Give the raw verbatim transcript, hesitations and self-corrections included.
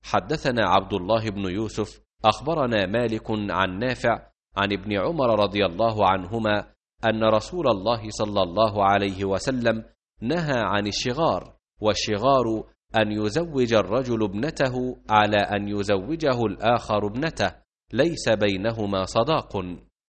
حدثنا عبد الله بن يوسف أخبرنا مالك عن نافع عن ابن عمر رضي الله عنهما أن رسول الله صلى الله عليه وسلم نهى عن الشغار، والشغار أن يزوج الرجل ابنته على أن يزوجه الآخر ابنته، ليس بينهما صداق.